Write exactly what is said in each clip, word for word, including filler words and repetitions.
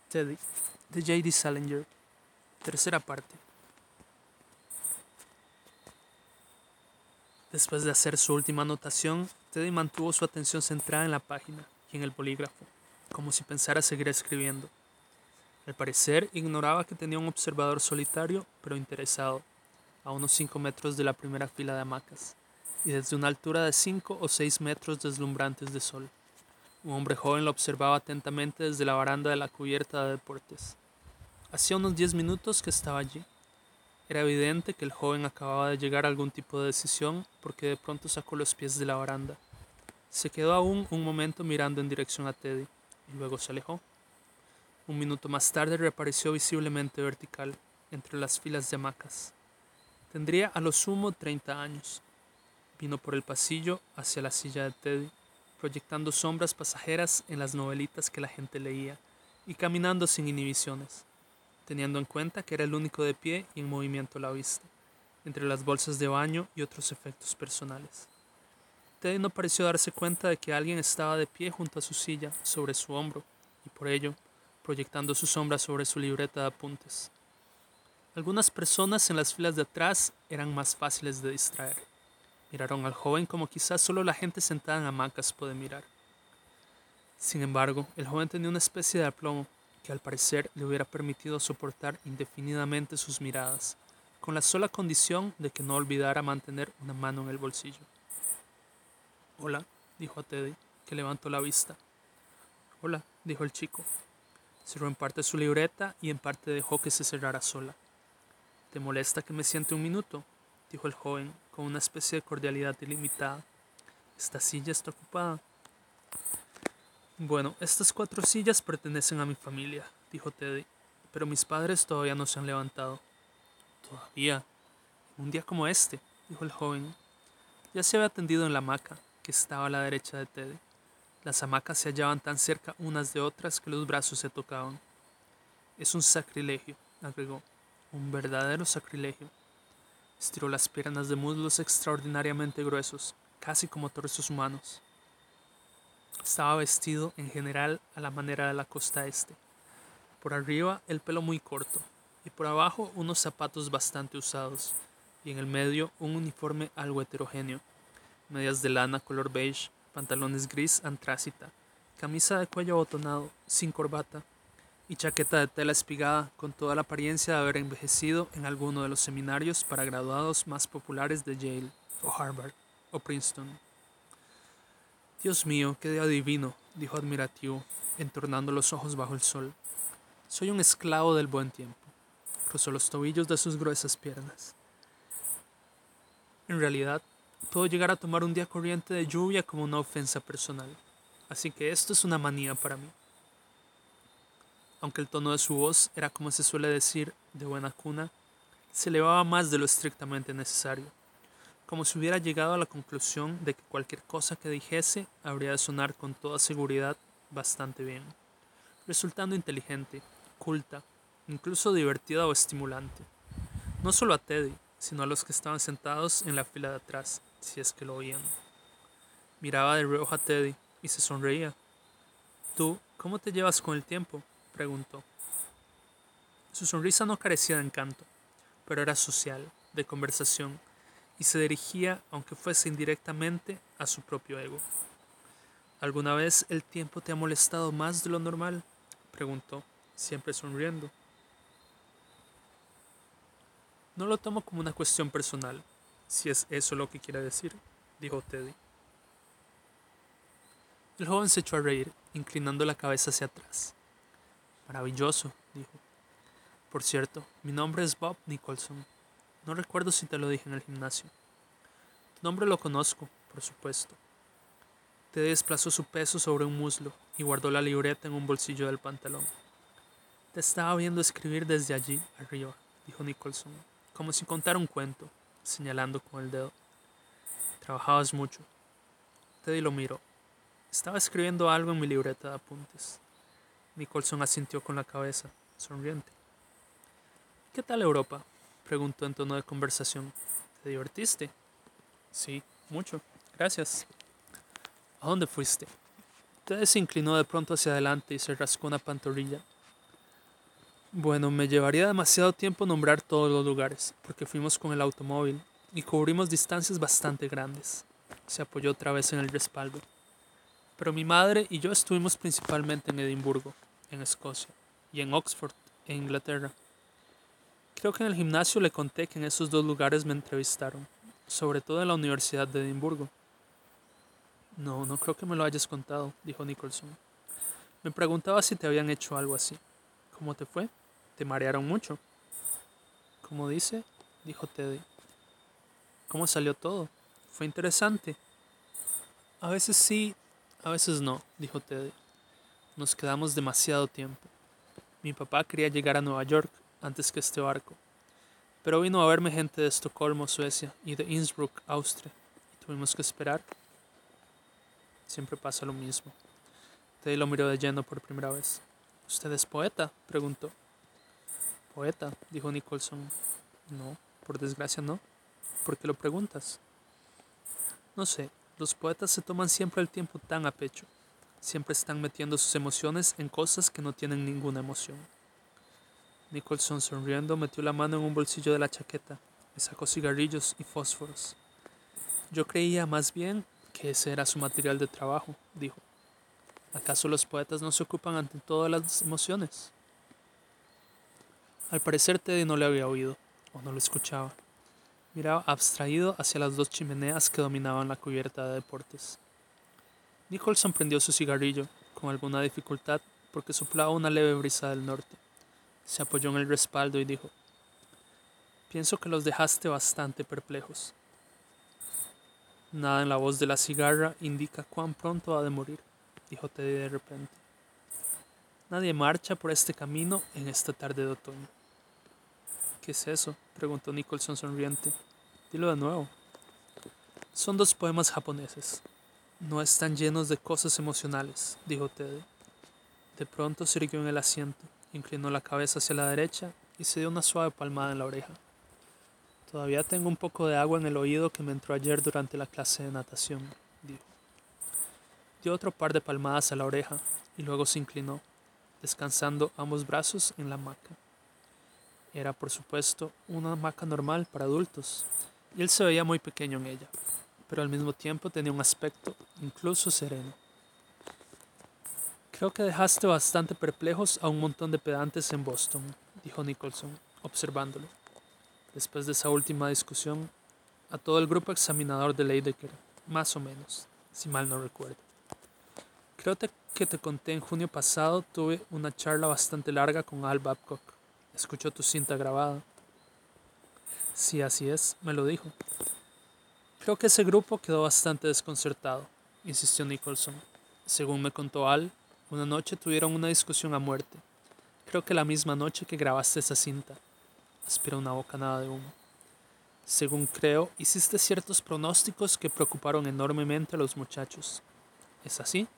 Teddy, de J D Salinger. Tercera parte. Después de hacer su última anotación, Teddy mantuvo su atención centrada en la página y en el bolígrafo, como si pensara seguir escribiendo. Al parecer, ignoraba que tenía un observador solitario, pero interesado, a unos cinco metros de la primera fila de hamacas, y desde una altura de cinco o seis metros deslumbrantes de sol. Un hombre joven lo observaba atentamente desde la baranda de la cubierta de deportes. Hacía unos diez minutos que estaba allí. Era evidente que el joven acababa de llegar a algún tipo de decisión porque de pronto sacó los pies de la baranda. Se quedó aún un momento mirando en dirección a Teddy y luego se alejó. Un minuto más tarde reapareció visiblemente vertical entre las filas de hamacas. Tendría a lo sumo treinta años. Vino por el pasillo hacia la silla de Teddy, proyectando sombras pasajeras en las novelitas que la gente leía y caminando sin inhibiciones, teniendo en cuenta que era el único de pie y en movimiento a la vista, entre las bolsas de baño y otros efectos personales. Teddy no pareció darse cuenta de que alguien estaba de pie junto a su silla, sobre su hombro, y por ello, proyectando su sombra sobre su libreta de apuntes. Algunas personas en las filas de atrás eran más fáciles de distraer. Miraron al joven como quizás solo la gente sentada en hamacas puede mirar. Sin embargo, el joven tenía una especie de aplomo que al parecer le hubiera permitido soportar indefinidamente sus miradas, con la sola condición de que no olvidara mantener una mano en el bolsillo. «Hola», dijo a Teddy, que levantó la vista. «Hola», dijo el chico. Cerró en parte su libreta y en parte dejó que se cerrara sola. «¿Te molesta que me siente un minuto?», dijo el joven, con una especie de cordialidad ilimitada. «Esta silla está ocupada». «Bueno, estas cuatro sillas pertenecen a mi familia», dijo Teddy, «pero mis padres todavía no se han levantado». «¿Todavía? Un día como este», dijo el joven. Ya se había tendido en la hamaca, que estaba a la derecha de Teddy. Las hamacas se hallaban tan cerca unas de otras que los brazos se tocaban. «Es un sacrilegio», agregó, «un verdadero sacrilegio». Estiró las piernas de muslos extraordinariamente gruesos, casi como torsos humanos. Estaba vestido, en general, a la manera de la costa este. Por arriba, el pelo muy corto, y por abajo unos zapatos bastante usados, y en el medio un uniforme algo heterogéneo. Medias de lana color beige, pantalones gris antrácita, camisa de cuello abotonado, sin corbata, y chaqueta de tela espigada con toda la apariencia de haber envejecido en alguno de los seminarios para graduados más populares de Yale, o Harvard, o Princeton. «Dios mío, qué día divino», dijo admirativo, entornando los ojos bajo el sol. «Soy un esclavo del buen tiempo». Cruzó los tobillos de sus gruesas piernas. «En realidad, puedo llegar a tomar un día corriente de lluvia como una ofensa personal, así que esto es una manía para mí». Aunque el tono de su voz era, como se suele decir, de buena cuna, se elevaba más de lo estrictamente necesario, como si hubiera llegado a la conclusión de que cualquier cosa que dijese habría de sonar con toda seguridad bastante bien, resultando inteligente, culta, incluso divertida o estimulante. No solo a Teddy, sino a los que estaban sentados en la fila de atrás, si es que lo oían. Miraba de reojo a Teddy y se sonreía. «¿Tú, cómo te llevas con el tiempo?», preguntó. Su sonrisa no carecía de encanto, pero era social, de conversación, y se dirigía, aunque fuese indirectamente, a su propio ego. «¿Alguna vez el tiempo te ha molestado más de lo normal?», preguntó, siempre sonriendo. «No lo tomo como una cuestión personal, si es eso lo que quiere decir», dijo Teddy. El joven se echó a reír, inclinando la cabeza hacia atrás. «Maravilloso», dijo. «Por cierto, mi nombre es Bob Nicholson. No recuerdo si te lo dije en el gimnasio». «Tu nombre lo conozco, por supuesto». Teddy desplazó su peso sobre un muslo y guardó la libreta en un bolsillo del pantalón. «Te estaba viendo escribir desde allí, arriba», dijo Nicholson, como si contara un cuento, señalando con el dedo. «Trabajabas mucho». Teddy lo miró. «Estaba escribiendo algo en mi libreta de apuntes». Nicholson asintió con la cabeza, sonriente. «¿Qué tal Europa?», preguntó en tono de conversación. «¿Te divertiste?». «Sí, mucho. Gracias». «¿A dónde fuiste?». Teddy se inclinó de pronto hacia adelante y se rascó una pantorrilla. Bueno, me llevaría demasiado tiempo nombrar todos los lugares, porque fuimos con el automóvil y cubrimos distancias bastante grandes. Se apoyó otra vez en el respaldo. Pero mi madre y yo estuvimos principalmente en Edimburgo, en Escocia, y en Oxford, en Inglaterra. Creo que en el gimnasio le conté que en esos dos lugares me entrevistaron, sobre todo en la Universidad de Edimburgo. No, no creo que me lo hayas contado, dijo Nicholson. Me preguntaba si te habían hecho algo así. ¿Cómo te fue? ¿Te marearon mucho? Como dice, dijo Teddy. ¿Cómo salió todo? Fue interesante. A veces sí, a veces no, dijo Teddy. Nos quedamos demasiado tiempo. Mi papá quería llegar a Nueva York antes que este barco, pero vino a verme gente de Estocolmo, Suecia, y de Innsbruck, Austria, y tuvimos que esperar. Siempre pasa lo mismo. Teddy lo miró de lleno por primera vez. ¿Usted es poeta?, preguntó. Poeta, dijo Nicholson. No, por desgracia no. ¿Por qué lo preguntas? No sé, los poetas se toman siempre el tiempo tan a pecho. Siempre están metiendo sus emociones en cosas que no tienen ninguna emoción. Nicholson, sonriendo, metió la mano en un bolsillo de la chaqueta y sacó cigarrillos y fósforos. Yo creía más bien que ese era su material de trabajo, dijo. ¿Acaso los poetas no se ocupan ante todas las emociones? Al parecer Teddy no le había oído, o no lo escuchaba. Miraba abstraído hacia las dos chimeneas que dominaban la cubierta de deportes. Nicholson prendió su cigarrillo, con alguna dificultad, porque soplaba una leve brisa del norte. Se apoyó en el respaldo y dijo: Pienso que los dejaste bastante perplejos. Nada en la voz de la cigarra indica cuán pronto ha de morir, dijo Teddy de repente. Nadie marcha por este camino en esta tarde de otoño. ¿Qué es eso?, preguntó Nicholson sonriente. Dilo de nuevo. Son dos poemas japoneses. No están llenos de cosas emocionales, dijo Teddy. De pronto se irguió en el asiento, inclinó la cabeza hacia la derecha y se dio una suave palmada en la oreja. Todavía tengo un poco de agua en el oído que me entró ayer durante la clase de natación, dijo. Dio otro par de palmadas a la oreja y luego se inclinó, descansando ambos brazos en la hamaca. Era, por supuesto, una hamaca normal para adultos, y él se veía muy pequeño en ella, pero al mismo tiempo tenía un aspecto incluso sereno. Creo que dejaste bastante perplejos a un montón de pedantes en Boston, dijo Nicholson, observándolo. Después de esa última discusión, a todo el grupo examinador de Lydekker, más o menos, si mal no recuerdo. Creo que te conté en junio pasado, tuve una charla bastante larga con Al Babcock. Escuchó tu cinta grabada. Sí, así es, me lo dijo. Creo que ese grupo quedó bastante desconcertado, insistió Nicholson. Según me contó Al, una noche tuvieron una discusión a muerte. Creo que la misma noche que grabaste esa cinta. Aspiró una bocanada de humo. Según creo, hiciste ciertos pronósticos que preocuparon enormemente a los muchachos. ¿Es así?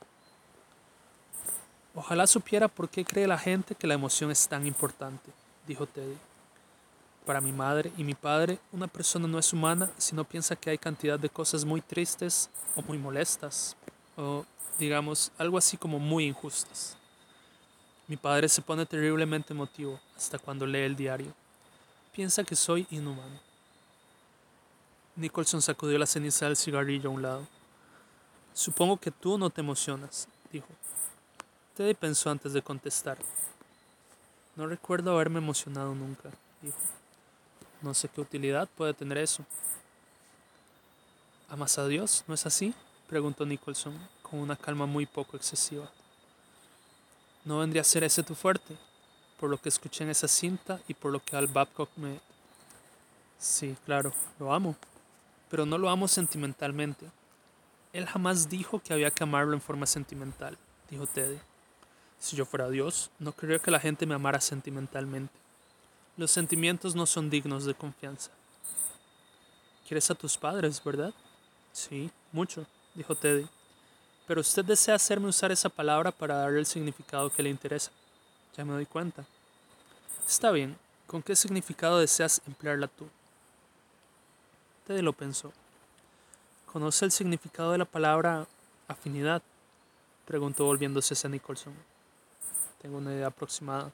Ojalá supiera por qué cree la gente que la emoción es tan importante, dijo Teddy. Para mi madre y mi padre, una persona no es humana si no piensa que hay cantidad de cosas muy tristes o muy molestas, o, digamos, algo así como muy injustas. Mi padre se pone terriblemente emotivo hasta cuando lee el diario. Piensa que soy inhumano. Nicholson sacudió la ceniza del cigarrillo a un lado. Supongo que tú no te emocionas, dijo. Teddy pensó antes de contestar. No recuerdo haberme emocionado nunca, dijo. No sé qué utilidad puede tener eso. ¿Amas a Dios, no es así?, preguntó Nicholson, con una calma muy poco excesiva. ¿No vendría a ser ese tu fuerte? Por lo que escuché en esa cinta y por lo que Al Babcock me... Sí, claro, lo amo. Pero no lo amo sentimentalmente. Él jamás dijo que había que amarlo en forma sentimental, dijo Teddy. Si yo fuera Dios, no querría que la gente me amara sentimentalmente. Los sentimientos no son dignos de confianza. ¿Quieres a tus padres, verdad? Sí, mucho, dijo Teddy. Pero usted desea hacerme usar esa palabra para darle el significado que le interesa. Ya me doy cuenta. Está bien, ¿con qué significado deseas emplearla tú? Teddy lo pensó. ¿Conoce el significado de la palabra afinidad?, preguntó volviéndose hacia Nicholson. Tengo una idea aproximada,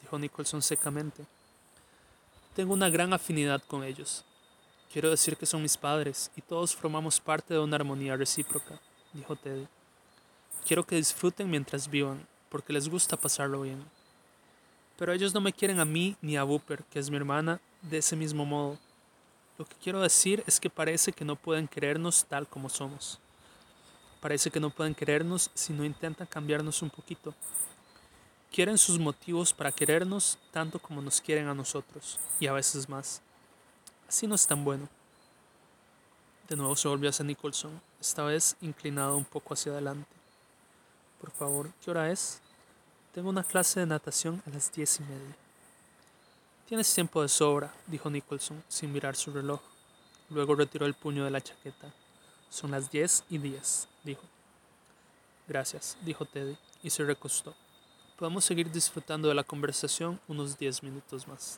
dijo Nicholson secamente. Tengo una gran afinidad con ellos. Quiero decir que son mis padres y todos formamos parte de una armonía recíproca, dijo Teddy. Quiero que disfruten mientras vivan, porque les gusta pasarlo bien. Pero ellos no me quieren a mí ni a Booper, que es mi hermana, de ese mismo modo. Lo que quiero decir es que parece que no pueden querernos tal como somos. Parece que no pueden querernos si no intentan cambiarnos un poquito. Quieren sus motivos para querernos tanto como nos quieren a nosotros, y a veces más. Así no es tan bueno. De nuevo se volvió hacia Nicholson, esta vez inclinado un poco hacia adelante. Por favor, ¿qué hora es? Tengo una clase de natación a las diez y media. Tienes tiempo de sobra, dijo Nicholson, sin mirar su reloj. Luego retiró el puño de la chaqueta. Son las diez y diez, dijo. Gracias, dijo Teddy, y se recostó. Podemos seguir disfrutando de la conversación unos diez minutos más.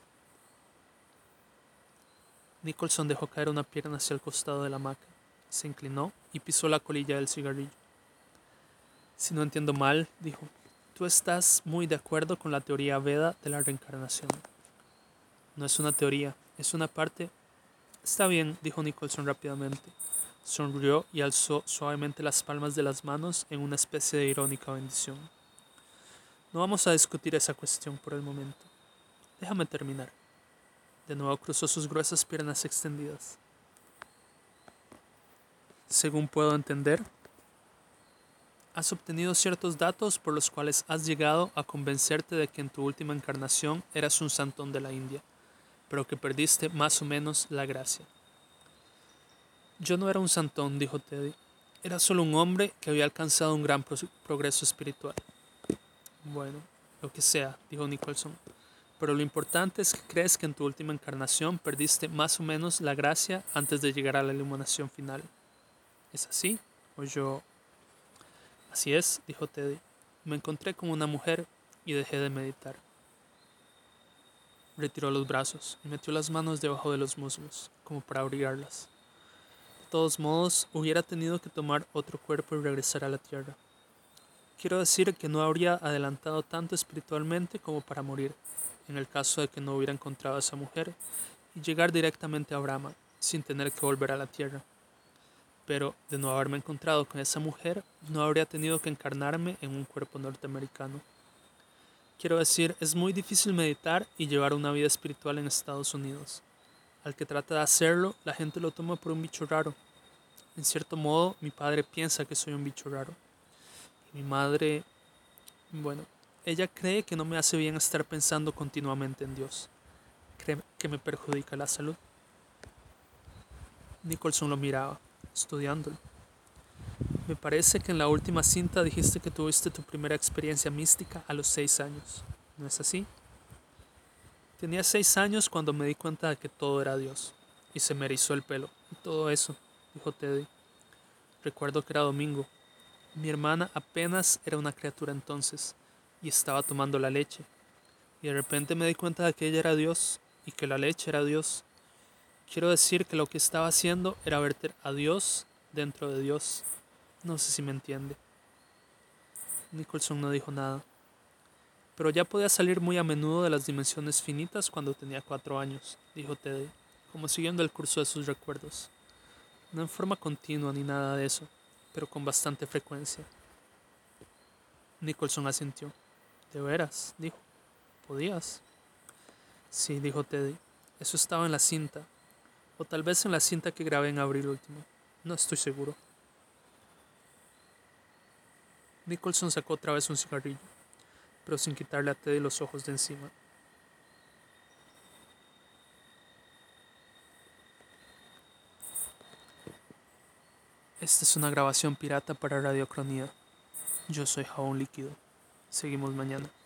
Nicholson dejó caer una pierna hacia el costado de la hamaca, se inclinó y pisó la colilla del cigarrillo. Si no entiendo mal, dijo, tú estás muy de acuerdo con la teoría Veda de la reencarnación. No es una teoría, es una parte... Está bien, dijo Nicholson rápidamente. Sonrió y alzó suavemente las palmas de las manos en una especie de irónica bendición. No vamos a discutir esa cuestión por el momento. Déjame terminar. De nuevo cruzó sus gruesas piernas extendidas. Según puedo entender, has obtenido ciertos datos por los cuales has llegado a convencerte de que en tu última encarnación eras un santón de la India, pero que perdiste más o menos la gracia. Yo no era un santón, dijo Teddy. Era solo un hombre que había alcanzado un gran pro progreso espiritual. Bueno, lo que sea, dijo Nicholson. Pero lo importante es que crees que en tu última encarnación perdiste más o menos la gracia antes de llegar a la iluminación final. ¿Es así? ¿O yo...? Así es, dijo Teddy. Me encontré con una mujer y dejé de meditar. Retiró los brazos y metió las manos debajo de los muslos, como para abrigarlas. De todos modos, hubiera tenido que tomar otro cuerpo y regresar a la tierra. Quiero decir que no habría adelantado tanto espiritualmente como para morir, en el caso de que no hubiera encontrado a esa mujer, y llegar directamente a Brahma, sin tener que volver a la tierra. Pero, de no haberme encontrado con esa mujer, no habría tenido que encarnarme en un cuerpo norteamericano. Quiero decir, es muy difícil meditar y llevar una vida espiritual en Estados Unidos. Al que trata de hacerlo, la gente lo toma por un bicho raro. En cierto modo, mi padre piensa que soy un bicho raro. Y mi madre, bueno, ella cree que no me hace bien estar pensando continuamente en Dios. Cree que me perjudica la salud. Nicholson lo miraba, estudiándolo. Me parece que en la última cinta dijiste que tuviste tu primera experiencia mística a los seis años. ¿No es así? Tenía seis años cuando me di cuenta de que todo era Dios. Y se me erizó el pelo. Y todo eso, dijo Teddy. Recuerdo que era domingo. Mi hermana apenas era una criatura entonces. Y estaba tomando la leche. Y de repente me di cuenta de que ella era Dios. Y que la leche era Dios. Quiero decir que lo que estaba haciendo era verter a Dios dentro de Dios. No sé si me entiende. Nicholson no dijo nada. Pero ya podía salir muy a menudo de las dimensiones finitas cuando tenía cuatro años, dijo Teddy, como siguiendo el curso de sus recuerdos. No en forma continua ni nada de eso, pero con bastante frecuencia. Nicholson asintió. ¿De veras? Dijo. ¿Podías? Sí, dijo Teddy. Eso estaba en la cinta. O tal vez en la cinta que grabé en abril último. No estoy seguro. Nicholson sacó otra vez un cigarrillo, pero sin quitarle a Teddy los ojos de encima. Esta es una grabación pirata para Radiocronía. Yo soy Jabón Líquido. Seguimos mañana.